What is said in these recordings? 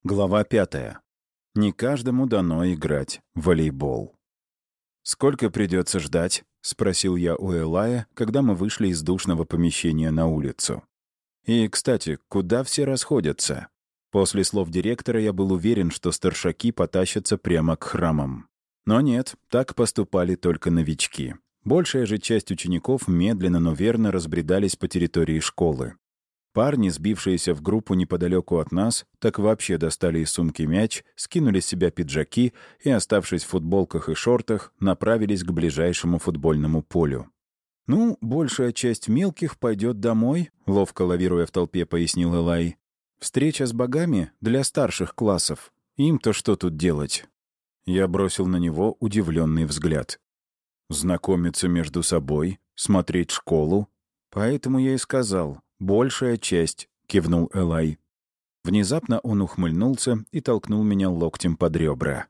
Глава 5. Не каждому дано играть в волейбол. «Сколько придется ждать?» — спросил я у Элая, когда мы вышли из душного помещения на улицу. «И, кстати, куда все расходятся?» После слов директора я был уверен, что старшаки потащатся прямо к храмам. Но нет, так поступали только новички. Большая же часть учеников медленно, но верно разбредались по территории школы. Парни, сбившиеся в группу неподалеку от нас, так вообще достали из сумки мяч, скинули с себя пиджаки и, оставшись в футболках и шортах, направились к ближайшему футбольному полю. «Ну, большая часть мелких пойдет домой», — ловко лавируя в толпе, пояснил Элай. «Встреча с богами для старших классов. Им-то что тут делать?» Я бросил на него удивленный взгляд. «Знакомиться между собой, смотреть школу. Поэтому я и сказал, большая часть», — кивнул Элай. Внезапно он ухмыльнулся и толкнул меня локтем под ребра.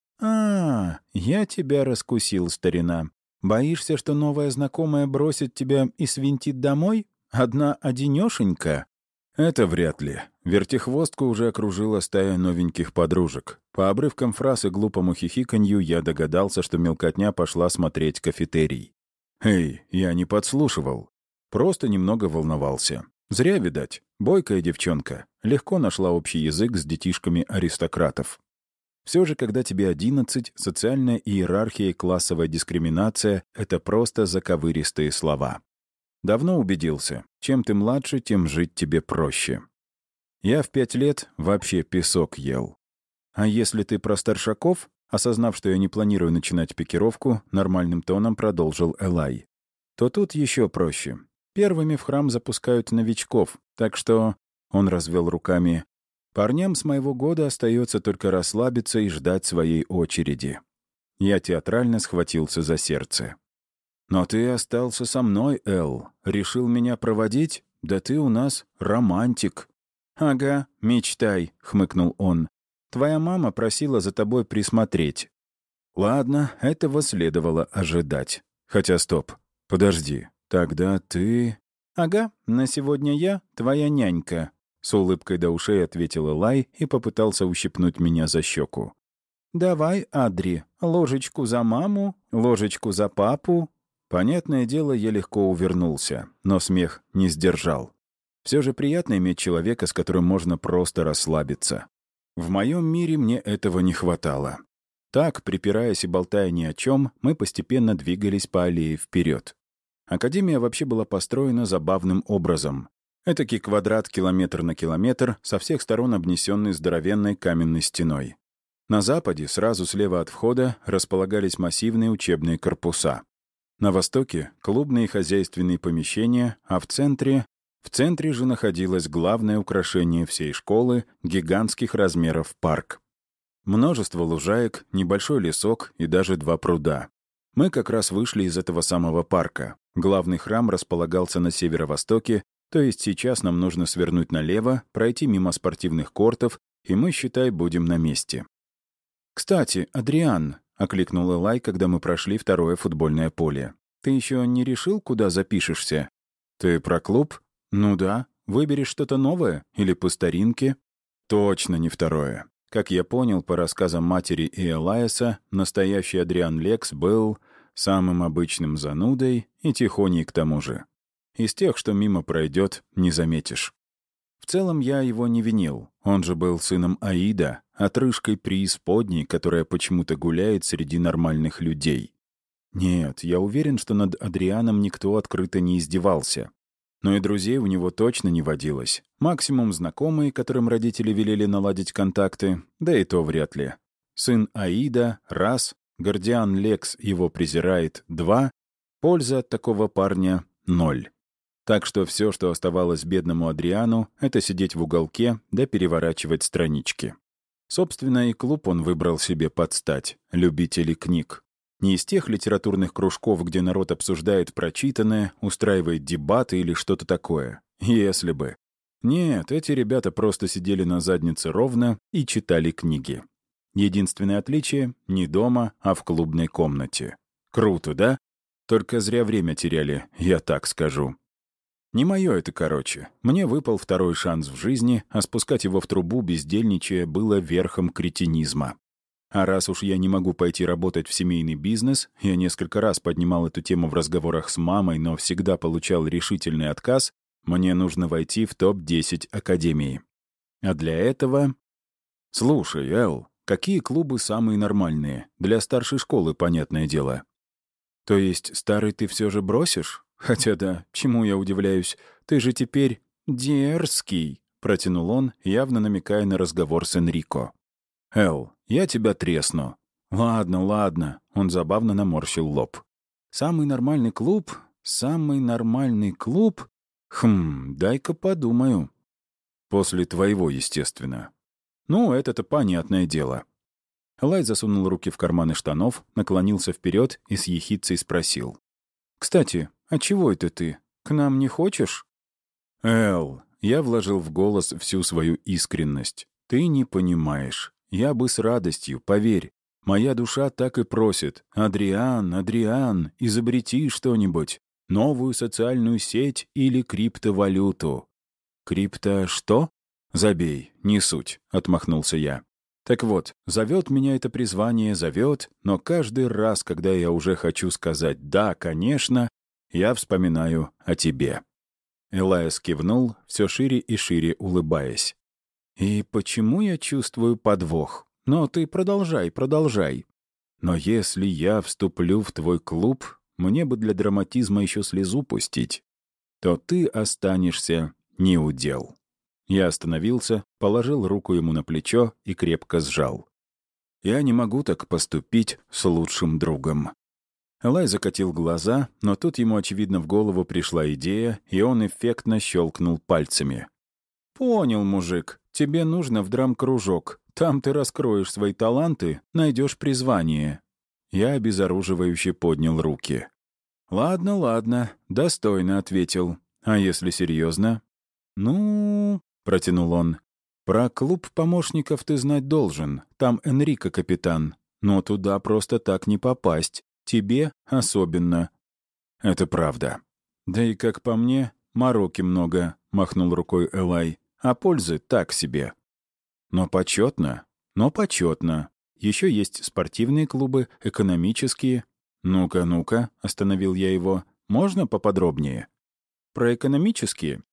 Я тебя раскусил, старина. Боишься, что новая знакомая бросит тебя и свинтит домой? Одна-одинешенька?» Это вряд ли. Вертихвостку уже окружила стая новеньких подружек. По обрывкам фраз и глупому хихиканью я догадался, что мелкотня пошла смотреть кафетерий. «Эй, я не подслушивал. Просто немного волновался. Зря, видать. Бойкая девчонка. Легко нашла общий язык с детишками аристократов. Все же, когда тебе 11, социальная иерархия и классовая дискриминация — это просто заковыристые слова. Давно убедился, чем ты младше, тем жить тебе проще. Я в 5 лет вообще песок ел. А если ты про старшаков, осознав, что я не планирую начинать пикировку, нормальным тоном продолжил Элай, то тут еще проще. Первыми в храм запускают новичков, так что, он развел руками, парням с моего года остается только расслабиться и ждать своей очереди. Я театрально схватился за сердце. «Но ты остался со мной, Эл. Решил меня проводить? Да ты у нас романтик». «Ага, мечтай», — хмыкнул он. «Твоя мама просила за тобой присмотреть». Ладно, этого следовало ожидать. Хотя стоп, подожди, тогда ты... «Ага, на сегодня я твоя нянька», — с улыбкой до ушей ответил Элай и попытался ущипнуть меня за щеку. «Давай, Адри, ложечку за маму, ложечку за папу». Понятное дело, я легко увернулся, но смех не сдержал. Все же приятно иметь человека, с которым можно просто расслабиться. В моем мире мне этого не хватало. Так, припираясь и болтая ни о чем, мы постепенно двигались по аллее вперед. Академия вообще была построена забавным образом. Этакий квадрат километр на километр, со всех сторон обнесенный здоровенной каменной стеной. На западе, сразу слева от входа, располагались массивные учебные корпуса. На востоке — клубные и хозяйственные помещения, а в центре же находилось главное украшение всей школы — гигантских размеров парк. Множество лужаек, небольшой лесок и даже 2 пруда. Мы как раз вышли из этого самого парка. Главный храм располагался на северо-востоке, то есть сейчас нам нужно свернуть налево, пройти мимо спортивных кортов, и мы, считай, будем на месте. «Кстати, Адриан», — окликнул Элай, когда мы прошли второе футбольное поле. «Ты еще не решил, куда запишешься?» «Ты про клуб?» «Ну да. Выберешь что-то новое или по старинке?» «Точно не второе». Как я понял по рассказам матери и Элайаса, настоящий Адриан Лекс был самым обычным занудой и тихоней к тому же. Из тех, что мимо пройдет, не заметишь. В целом я его не винил. Он же был сыном Аида, отрыжкой преисподней, которая почему-то гуляет среди нормальных людей. Нет, я уверен, что над Адрианом никто открыто не издевался. Но и друзей у него точно не водилось. Максимум знакомые, которым родители велели наладить контакты, да и то вряд ли. Сын Аида — раз, Гордиан Лекс его презирает — 2, польза от такого парня — 0. Так что все, что оставалось бедному Адриану, это сидеть в уголке да переворачивать странички. Собственно, и клуб он выбрал себе под стать — любители книг. Не из тех литературных кружков, где народ обсуждает прочитанное, устраивает дебаты или что-то такое. Если бы. Нет, эти ребята просто сидели на заднице ровно и читали книги. Единственное отличие — не дома, а в клубной комнате. Круто, да? Только зря время теряли, я так скажу. Не мое это, короче. Мне выпал второй шанс в жизни, а спускать его в трубу, бездельничая, было верхом кретинизма. А раз уж я не могу пойти работать в семейный бизнес, я несколько раз поднимал эту тему в разговорах с мамой, но всегда получал решительный отказ, мне нужно войти в топ-10 академии. А для этого... Слушай, Эл, какие клубы самые нормальные? Для старшей школы, понятное дело. То есть старый ты все же бросишь? Хотя да, чему я удивляюсь? Ты же теперь дерзкий, протянул он, явно намекая на разговор с Энрико. Эл, я тебя тресну. Ладно, ладно, он забавно наморщил лоб. Самый нормальный клуб? Самый нормальный клуб? Дай-ка подумаю. После твоего, естественно. Ну, это-то понятное дело. Элай засунул руки в карманы штанов, наклонился вперед и с ехидцей спросил. «Кстати, а чего это ты? К нам не хочешь?» «Эл», я вложил в голос всю свою искренность. «Ты не понимаешь. Я бы с радостью, поверь. Моя душа так и просит. Адриан, Адриан, изобрети что-нибудь. Новую социальную сеть или криптовалюту». «Крипто что?» «Забей, не суть», — отмахнулся я. Так вот, зовет меня это призвание, зовет, но каждый раз, когда я уже хочу сказать «да, конечно», я вспоминаю о тебе. Элайас кивнул, все шире и шире улыбаясь. «И почему я чувствую подвох? Но ты продолжай, продолжай. Но если я вступлю в твой клуб, мне бы для драматизма еще слезу пустить, то ты останешься неудел». Я остановился, положил руку ему на плечо и крепко сжал. «Я не могу так поступить с лучшим другом». Элай закатил глаза, но тут ему, очевидно, в голову пришла идея, и он эффектно щелкнул пальцами. «Понял, мужик, тебе нужно в драм-кружок. Там ты раскроешь свои таланты, найдешь призвание». Я обезоруживающе поднял руки. «Ладно, ладно», — достойно ответил. «А если серьезно?» «Ну...» — протянул он. «Про клуб помощников ты знать должен. Там Энрико капитан. Но туда просто так не попасть. Тебе особенно». «Это правда». «Да и, как по мне, мороки много», — махнул рукой Элай. «А пользы так себе». «Но почетно. Но почетно. Еще есть спортивные клубы, экономические». «Ну-ка, ну-ка», — остановил я его. «Можно поподробнее?» «Про экономические?»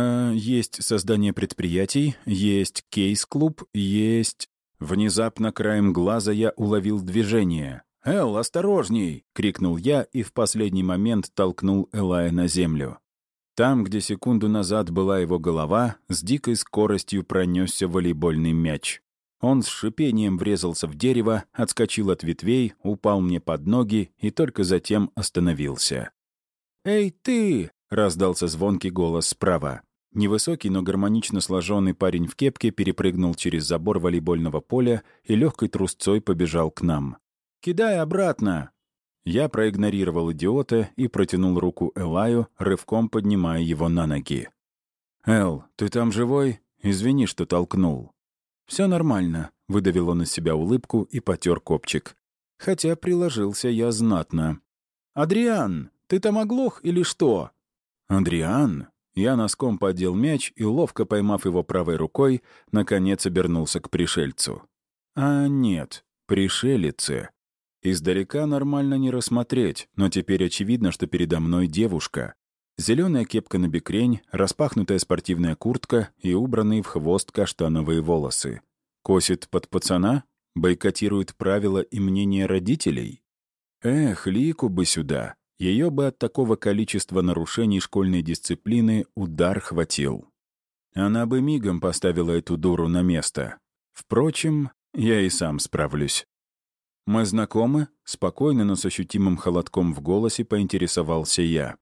Есть создание предприятий, есть кейс-клуб, есть... Внезапно краем глаза я уловил движение. «Эл, осторожней!» — крикнул я и в последний момент толкнул Элая на землю. Там, где секунду назад была его голова, с дикой скоростью пронесся волейбольный мяч. Он с шипением врезался в дерево, отскочил от ветвей, упал мне под ноги и только затем остановился. «Эй, ты!» — раздался звонкий голос справа. Невысокий, но гармонично сложенный парень в кепке перепрыгнул через забор волейбольного поля и легкой трусцой побежал к нам. «Кидай обратно!» Я проигнорировал идиота и протянул руку Элаю, рывком поднимая его на ноги. «Эл, ты там живой? Извини, что толкнул». «Все нормально», — выдавил он из себя улыбку и потер копчик. Хотя приложился я знатно. «Адриан, ты там оглох или что?» «Адриан?» Я носком поддел мяч и, ловко поймав его правой рукой, наконец обернулся к пришельцу. А нет, пришелице. Издалека нормально не рассмотреть, но теперь очевидно, что передо мной девушка. Зеленая кепка на бекрень, распахнутая спортивная куртка и убранные в хвост каштановые волосы. Косит под пацана? Бойкотирует правила и мнения родителей? Эх, Лику бы сюда. Ее бы от такого количества нарушений школьной дисциплины удар хватил. Она бы мигом поставила эту дуру на место. Впрочем, я и сам справлюсь. «Мы знакомы?» — спокойно, но с ощутимым холодком в голосе поинтересовался я.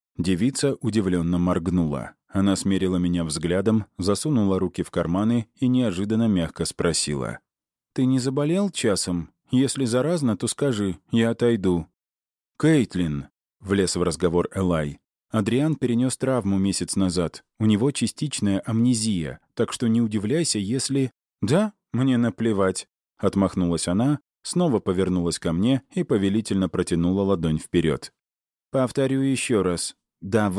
Девица удивленно моргнула. Она смерила меня взглядом, засунула руки в карманы и неожиданно мягко спросила. «Ты не заболел часом? Если заразно, то скажи, я отойду». «Кейтлин», — влез в разговор Элай, — «Адриан перенес травму месяц назад. У него частичная амнезия, так что не удивляйся, если...» «Да, мне наплевать», — отмахнулась она, снова повернулась ко мне и повелительно протянула ладонь вперед. «Повторю еще раз. Давай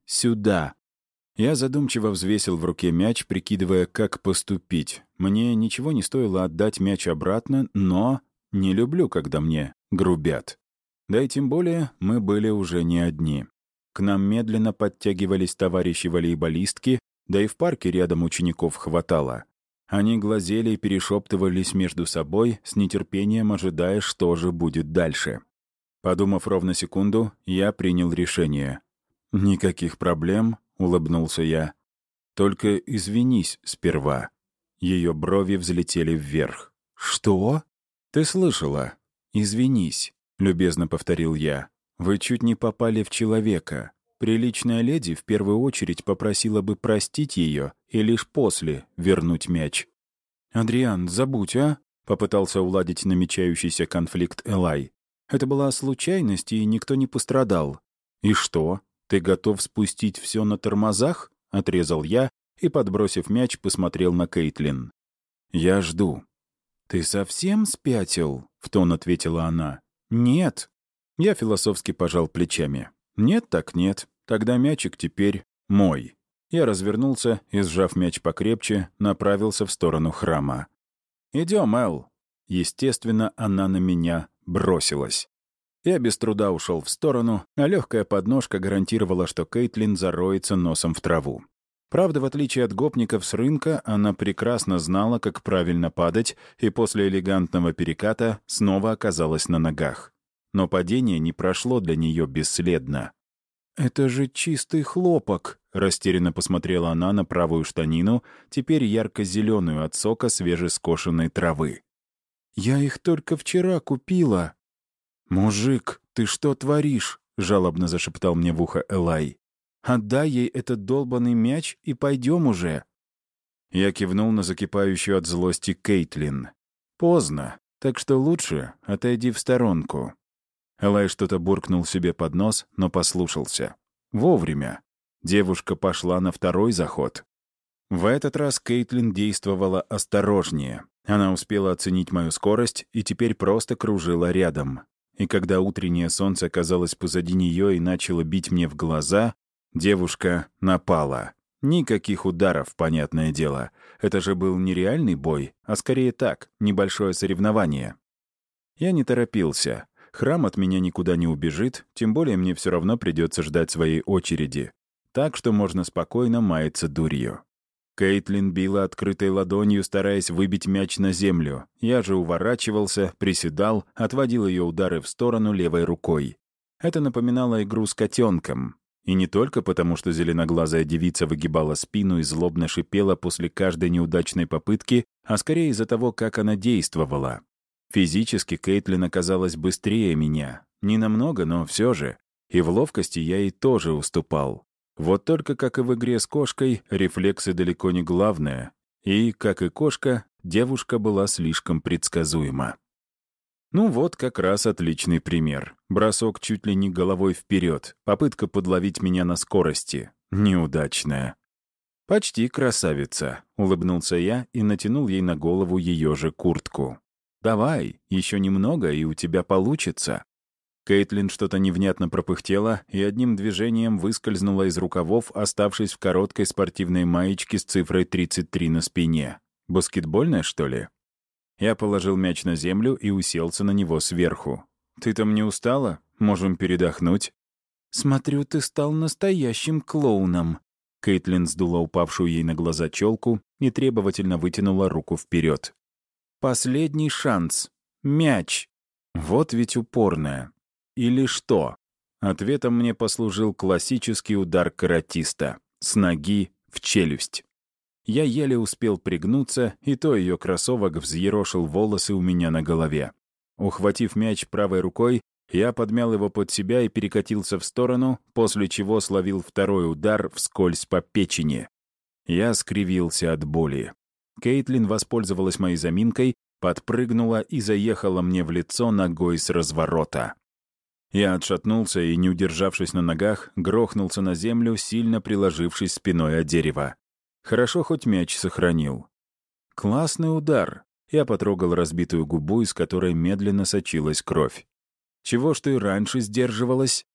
Сюда». Я задумчиво взвесил в руке мяч, прикидывая, как поступить. Мне ничего не стоило отдать мяч обратно, но не люблю, когда мне грубят. Да и тем более мы были уже не одни. К нам медленно подтягивались товарищи-волейболистки, да и в парке рядом учеников хватало. Они глазели и перешептывались между собой, с нетерпением ожидая, что же будет дальше. Подумав ровно секунду, я принял решение. «Никаких проблем», — улыбнулся я. «Только извинись сперва». Ее брови взлетели вверх. «Что?» «Ты слышала? Извинись», — любезно повторил я. «Вы чуть не попали в человека. Приличная леди в первую очередь попросила бы простить ее и лишь после вернуть мяч». «Адриан, забудь, а?» — попытался уладить намечающийся конфликт Элай. «Это была случайность, и никто не пострадал». «И что? Ты готов спустить все на тормозах?» — отрезал я и, подбросив мяч, посмотрел на Кейтлин. «Я жду». «Ты совсем спятил?» — в тон ответила она. «Нет». Я философски пожал плечами. «Нет так нет. Тогда мячик теперь мой». Я развернулся и, сжав мяч покрепче, направился в сторону храма. «Идем, Эл». Естественно, она на меня бросилась. Я без труда ушел в сторону, а легкая подножка гарантировала, что Кейтлин зароется носом в траву. Правда, в отличие от гопников с рынка, она прекрасно знала, как правильно падать, и после элегантного переката снова оказалась на ногах. Но падение не прошло для нее бесследно. «Это же чистый хлопок», — растерянно посмотрела она на правую штанину, теперь ярко-зеленую от сока свежескошенной травы. «Я их только вчера купила». «Мужик, ты что творишь?» — жалобно зашептал мне в ухо Элай. «Отдай ей этот долбанный мяч и пойдем уже». Я кивнул на закипающую от злости Кейтлин. «Поздно, так что лучше отойди в сторонку». Элай что-то буркнул себе под нос, но послушался. Вовремя. Девушка пошла на второй заход. В этот раз Кейтлин действовала осторожнее. Она успела оценить мою скорость и теперь просто кружила рядом. И когда утреннее солнце оказалось позади нее и начало бить мне в глаза, девушка напала. Никаких ударов, понятное дело. Это же был не реальный бой, а скорее так, небольшое соревнование. Я не торопился. Храм от меня никуда не убежит, тем более мне все равно придется ждать своей очереди. Так что можно спокойно маяться дурью. Кейтлин била открытой ладонью, стараясь выбить мяч на землю. Я же уворачивался, приседал, отводил ее удары в сторону левой рукой. Это напоминало игру с котенком. И не только потому, что зеленоглазая девица выгибала спину и злобно шипела после каждой неудачной попытки, а скорее из-за того, как она действовала. Физически Кейтлин оказалась быстрее меня. Не намного, но все же. И в ловкости я ей тоже уступал. Вот только, как и в игре с кошкой, рефлексы далеко не главное. И, как и кошка, девушка была слишком предсказуема. Ну вот как раз отличный пример. Бросок чуть ли не головой вперед. Попытка подловить меня на скорости. Неудачная. «Почти красавица», — улыбнулся я и натянул ей на голову ее же куртку. «Давай, еще немного, и у тебя получится». Кейтлин что-то невнятно пропыхтела и одним движением выскользнула из рукавов, оставшись в короткой спортивной маечке с цифрой 33 на спине. Баскетбольная, что ли? Я положил мяч на землю и уселся на него сверху. «Ты там не устала? Можем передохнуть». «Смотрю, ты стал настоящим клоуном». Кейтлин сдула упавшую ей на глаза челку и требовательно вытянула руку вперед. «Последний шанс. Мяч. Вот ведь упорная. Или что?» Ответом мне послужил классический удар каратиста. С ноги в челюсть. Я еле успел пригнуться, и то ее кроссовок взъерошил волосы у меня на голове. Ухватив мяч правой рукой, я подмял его под себя и перекатился в сторону, после чего словил второй удар вскользь по печени. Я скривился от боли. Кейтлин воспользовалась моей заминкой, подпрыгнула и заехала мне в лицо ногой с разворота. Я отшатнулся и, не удержавшись на ногах, грохнулся на землю, сильно приложившись спиной о дерево. Хорошо, хоть мяч сохранил. Классный удар. Я потрогал разбитую губу, из которой медленно сочилась кровь. Чего ж ты раньше сдерживалась?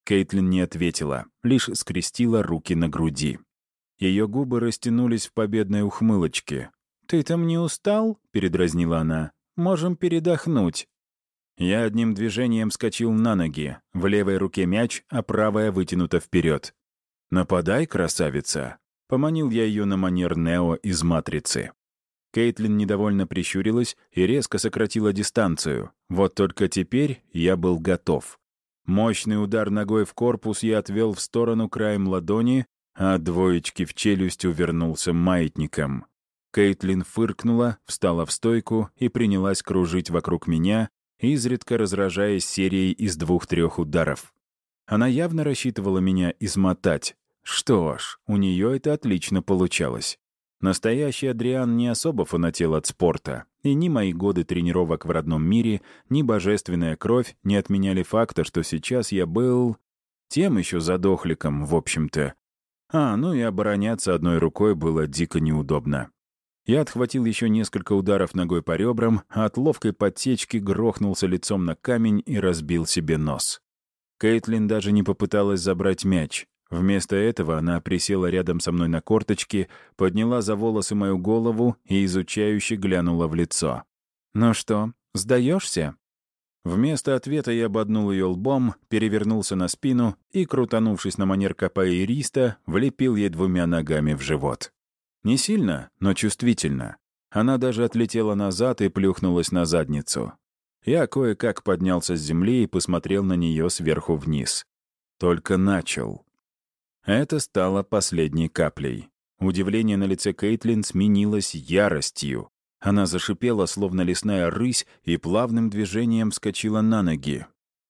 Кейтлин не ответила, лишь скрестила руки на груди. Ее губы растянулись в победной ухмылочке. «Ты там не устал?» — передразнила она. «Можем передохнуть». Я одним движением вскочил на ноги. В левой руке мяч, а правая вытянута вперед. «Нападай, красавица!» — поманил я ее на манер Нео из «Матрицы». Кейтлин недовольно прищурилась и резко сократила дистанцию. Вот только теперь я был готов. Мощный удар ногой в корпус я отвел в сторону краем ладони, а от двоечки в челюсть увернулся маятником. Кейтлин фыркнула, встала в стойку и принялась кружить вокруг меня, изредка разражаясь серией из 2-3 ударов. Она явно рассчитывала меня измотать. Что ж, у нее это отлично получалось. Настоящий Адриан не особо фанател от спорта, и ни мои годы тренировок в родном мире, ни божественная кровь не отменяли факта, что сейчас я был... тем еще задохликом, в общем-то. Ну и обороняться одной рукой было дико неудобно. Я отхватил еще несколько ударов ногой по ребрам, а от ловкой подсечки грохнулся лицом на камень и разбил себе нос. Кейтлин даже не попыталась забрать мяч. Вместо этого она присела рядом со мной на корточки, подняла за волосы мою голову и изучающе глянула в лицо. «Ну что, сдаешься?» Вместо ответа я ободнул ее лбом, перевернулся на спину и, крутанувшись на манер капоэриста, влепил ей 2 ногами в живот. Не сильно, но чувствительно. Она даже отлетела назад и плюхнулась на задницу. Я кое-как поднялся с земли и посмотрел на нее сверху вниз. Только начал. Это стало последней каплей. Удивление на лице Кейтлин сменилось яростью. Она зашипела, словно лесная рысь, и плавным движением вскочила на ноги.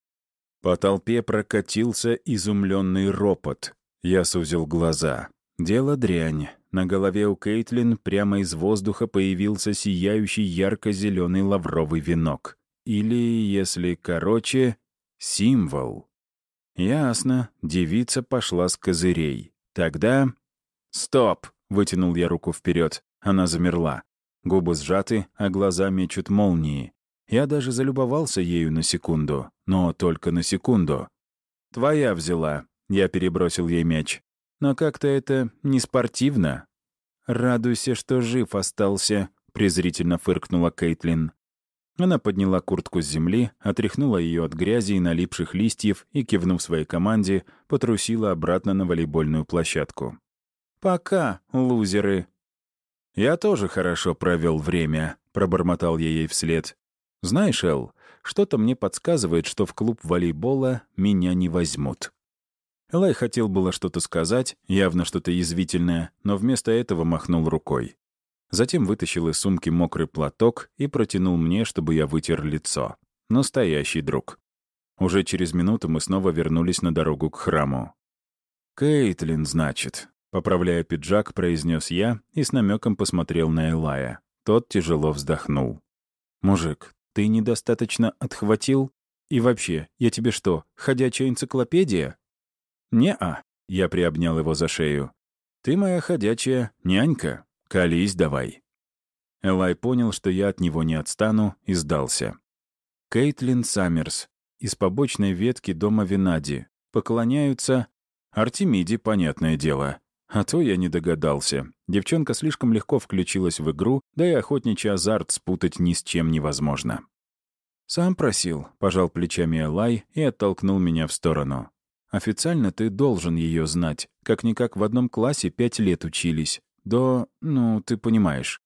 По толпе прокатился изумленный ропот. Я сузил глаза. Дело дрянь. На голове у Кейтлин прямо из воздуха появился сияющий ярко-зеленый лавровый венок. Или, если короче, символ. Ясно, девица пошла с козырей. Тогда... «Стоп!» — вытянул я руку вперед. Она замерла. Губы сжаты, а глаза мечут молнии. Я даже залюбовался ею на секунду, но только на секунду. «Твоя взяла», — я перебросил ей мяч. «Но как-то это не спортивно». «Радуйся, что жив остался», — презрительно фыркнула Кейтлин. Она подняла куртку с земли, отряхнула ее от грязи и налипших листьев и, кивнув своей команде, потрусила обратно на волейбольную площадку. «Пока, лузеры». «Я тоже хорошо провел время», — пробормотал я ей вслед. «Знаешь, Эл, что-то мне подсказывает, что в клуб волейбола меня не возьмут». Элай хотел было что-то сказать, явно что-то язвительное, но вместо этого махнул рукой. Затем вытащил из сумки мокрый платок и протянул мне, чтобы я вытер лицо. Настоящий друг. Уже через минуту мы снова вернулись на дорогу к храму. «Кейтлин, значит», — поправляя пиджак, произнес я и с намеком посмотрел на Элая. Тот тяжело вздохнул. «Мужик, ты недостаточно отхватил? И вообще, я тебе что, ходячая энциклопедия?» «Не-а», — я приобнял его за шею. «Ты моя ходячая нянька. Колись давай». Элай понял, что я от него не отстану, и сдался. Кейтлин Саммерс. Из побочной ветки дома Винади. Поклоняются... Артемиде, понятное дело. А то я не догадался. Девчонка слишком легко включилась в игру, да и охотничий азарт спутать ни с чем невозможно. «Сам просил», — пожал плечами Элай и оттолкнул меня в сторону. «Официально ты должен ее знать. Как-никак в одном классе 5 лет учились. Ты понимаешь».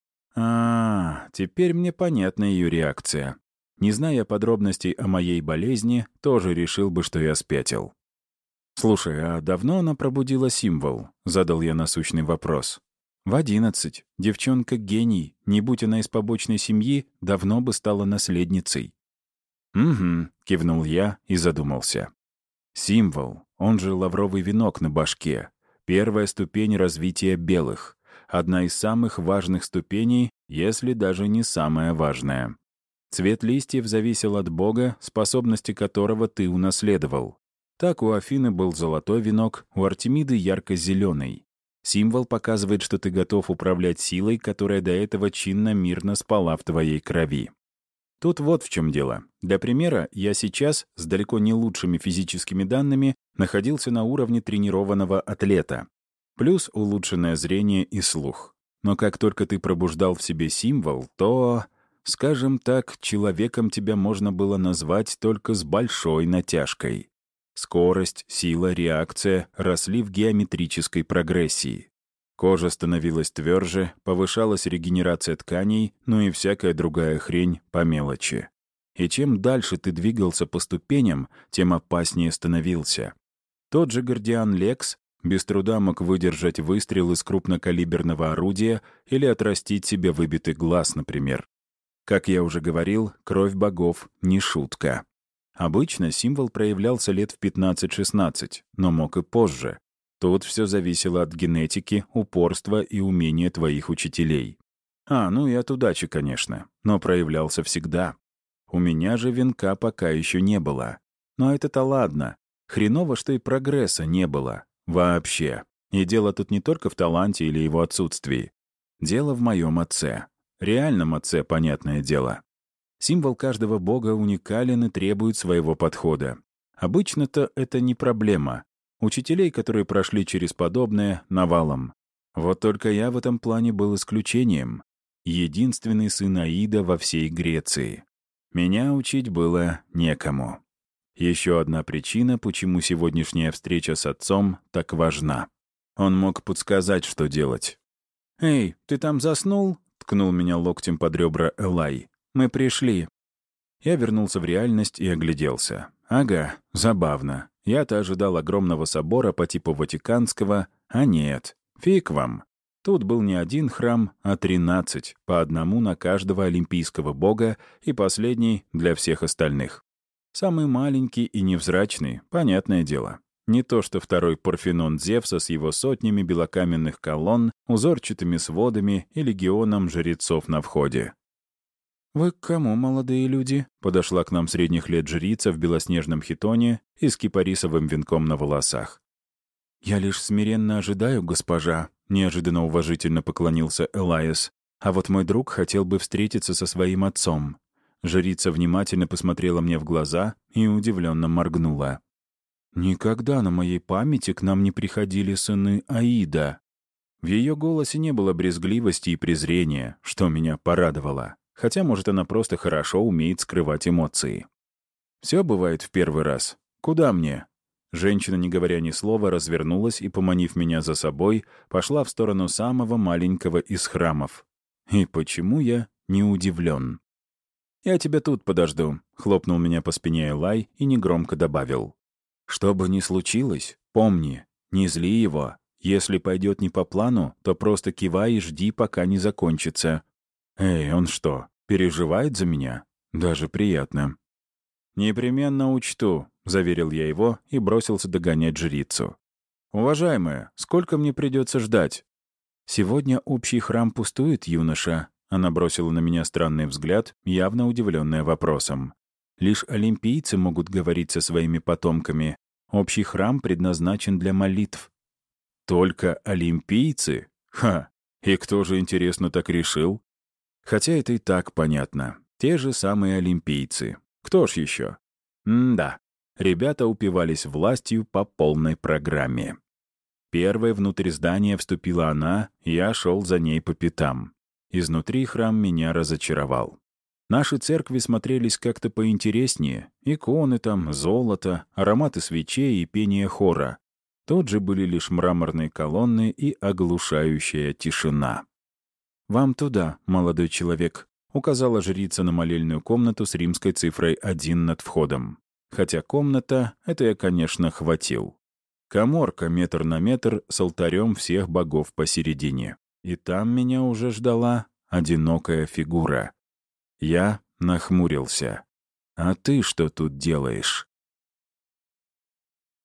Теперь мне понятна ее реакция. Не зная подробностей о моей болезни, тоже решил бы, что я спятил. «Слушай, а давно она пробудила символ?» — задал я насущный вопрос. «В 11. Девчонка гений. Не будь она из побочной семьи, давно бы стала наследницей». «Угу», — кивнул я и задумался. Символ, он же лавровый венок на башке. Первая ступень развития белых. Одна из самых важных ступеней, если даже не самая важная. Цвет листьев зависел от бога, способности которого ты унаследовал. Так у Афины был золотой венок, у Артемиды ярко-зеленый. Символ показывает, что ты готов управлять силой, которая до этого чинно-мирно спала в твоей крови. Тут вот в чем дело. Для примера, я сейчас с далеко не лучшими физическими данными находился на уровне тренированного атлета. Плюс улучшенное зрение и слух. Но как только ты пробуждал в себе символ, то, скажем так, человеком тебя можно было назвать только с большой натяжкой. Скорость, сила, реакция росли в геометрической прогрессии. Кожа становилась тверже, повышалась регенерация тканей, ну и всякая другая хрень по мелочи. И чем дальше ты двигался по ступеням, тем опаснее становился. Тот же Гордиан Лекс без труда мог выдержать выстрел из крупнокалиберного орудия или отрастить себе выбитый глаз, например. Как я уже говорил, кровь богов — не шутка. Обычно символ проявлялся лет в 15-16, но мог и позже. Тут все зависело от генетики, упорства и умения твоих учителей. Ну и от удачи, конечно, но проявлялся всегда. У меня же венка пока еще не было. Но это-то ладно. Хреново, что и прогресса не было. Вообще. И дело тут не только в таланте или его отсутствии. Дело в моем отце. Реальном отце, понятное дело. Символ каждого бога уникален и требует своего подхода. Обычно-то это не проблема. Учителей, которые прошли через подобное, навалом. Вот только я в этом плане был исключением. Единственный сын Аида во всей Греции. Меня учить было некому. Еще одна причина, почему сегодняшняя встреча с отцом так важна. Он мог подсказать, что делать. «Эй, ты там заснул?» — ткнул меня локтем под ребра Элай. «Мы пришли». Я вернулся в реальность и огляделся. Ага, забавно. Я-то ожидал огромного собора по типу Ватиканского, а нет, фиг вам. Тут был не один храм, а 13, по одному на каждого олимпийского бога и последний для всех остальных. Самый маленький и невзрачный, понятное дело. Не то что второй Парфенон Зевса с его сотнями белокаменных колонн, узорчатыми сводами и легионом жрецов на входе. «Вы к кому, молодые люди?» — подошла к нам средних лет жрица в белоснежном хитоне и с кипарисовым венком на волосах. «Я лишь смиренно ожидаю, госпожа», — неожиданно уважительно поклонился Элайас. «А вот мой друг хотел бы встретиться со своим отцом». Жрица внимательно посмотрела мне в глаза и удивленно моргнула. «Никогда на моей памяти к нам не приходили сыны Аида». В ее голосе не было брезгливости и презрения, что меня порадовало. Хотя, может, она просто хорошо умеет скрывать эмоции. «Все бывает в первый раз. Куда мне?» Женщина, не говоря ни слова, развернулась и, поманив меня за собой, пошла в сторону самого маленького из храмов. И почему я не удивлен? «Я тебя тут подожду», — хлопнул меня по спине Элай и негромко добавил. «Что бы ни случилось, помни, не зли его. Если пойдет не по плану, то просто кивай и жди, пока не закончится». «Эй, он что, переживает за меня? Даже приятно». «Непременно учту», — заверил я его и бросился догонять жрицу. «Уважаемая, сколько мне придется ждать?» «Сегодня общий храм пустует, юноша», — она бросила на меня странный взгляд, явно удивленная вопросом. «Лишь олимпийцы могут говорить со своими потомками. Общий храм предназначен для молитв». «Только олимпийцы? Ха! И кто же, интересно, так решил?» Хотя это и так понятно. Те же самые олимпийцы. Кто ж еще? Да, ребята упивались властью по полной программе. Первой внутрь здания вступила она, я шел за ней по пятам. Изнутри храм меня разочаровал. Наши церкви смотрелись как-то поинтереснее. Иконы там, золото, ароматы свечей и пение хора. Тут же были лишь мраморные колонны и оглушающая тишина. «Вам туда, молодой человек», — указала жрица на молельную комнату с римской цифрой 1 над входом. Хотя комната — это я, конечно, хватил. Каморка метр на метр с алтарем всех богов посередине. И там меня уже ждала одинокая фигура. Я нахмурился. «А ты что тут делаешь?»